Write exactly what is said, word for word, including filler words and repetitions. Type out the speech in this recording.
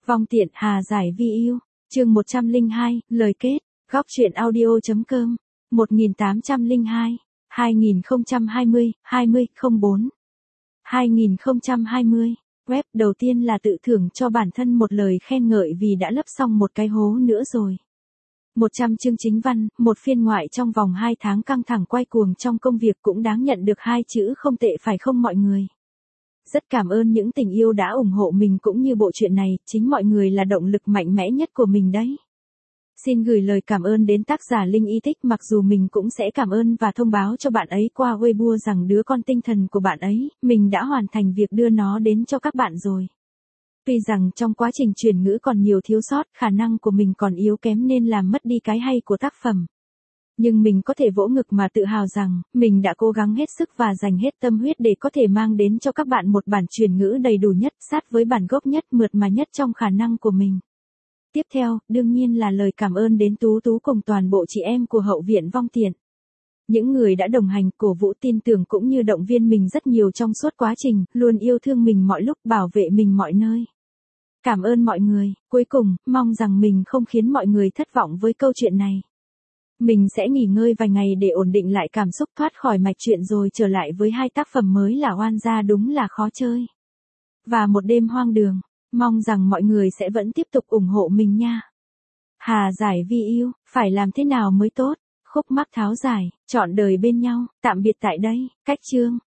Vong tiện Hà giải vi yêu. Chương một trăm lẻ hai, lời kết. Góc truyện audio.com. một nghìn tám trăm lẻ hai, hai nghìn không trăm hai mươi, hai mươi không bốn. hai nghìn không trăm hai mươi. Web đầu tiên là tự thưởng cho bản thân một lời khen ngợi vì đã lấp xong một cái hố nữa rồi. một trăm chương chính văn, một phiên ngoại trong vòng hai tháng căng thẳng quay cuồng trong công việc cũng đáng nhận được hai chữ không tệ phải không mọi người? Rất cảm ơn những tình yêu đã ủng hộ mình cũng như bộ truyện này, chính mọi người là động lực mạnh mẽ nhất của mình đấy. Xin gửi lời cảm ơn đến tác giả Linh Y Tích, mặc dù mình cũng sẽ cảm ơn và thông báo cho bạn ấy qua Weibo rằng đứa con tinh thần của bạn ấy, mình đã hoàn thành việc đưa nó đến cho các bạn rồi. Tuy rằng trong quá trình chuyển ngữ còn nhiều thiếu sót, khả năng của mình còn yếu kém nên làm mất đi cái hay của tác phẩm. Nhưng mình có thể vỗ ngực mà tự hào rằng, mình đã cố gắng hết sức và dành hết tâm huyết để có thể mang đến cho các bạn một bản chuyển ngữ đầy đủ nhất, sát với bản gốc nhất, mượt mà nhất trong khả năng của mình. Tiếp theo, đương nhiên là lời cảm ơn đến Tú Tú cùng toàn bộ chị em của Hậu viện Vong Tiện. Những người đã đồng hành, cổ vũ, tin tưởng cũng như động viên mình rất nhiều trong suốt quá trình, luôn yêu thương mình mọi lúc, bảo vệ mình mọi nơi. Cảm ơn mọi người. Cuối cùng, mong rằng mình không khiến mọi người thất vọng với câu chuyện này. Mình sẽ nghỉ ngơi vài ngày để ổn định lại cảm xúc, thoát khỏi mạch truyện rồi trở lại với hai tác phẩm mới là Oan Gia Đúng Là Khó Chơi và Một Đêm Hoang Đường. Mong rằng mọi người sẽ vẫn tiếp tục ủng hộ mình nha. Hà giải vi yêu, phải làm thế nào mới tốt? Khúc mắc tháo giải, trọn đời bên nhau, tạm biệt tại đây, cách chương.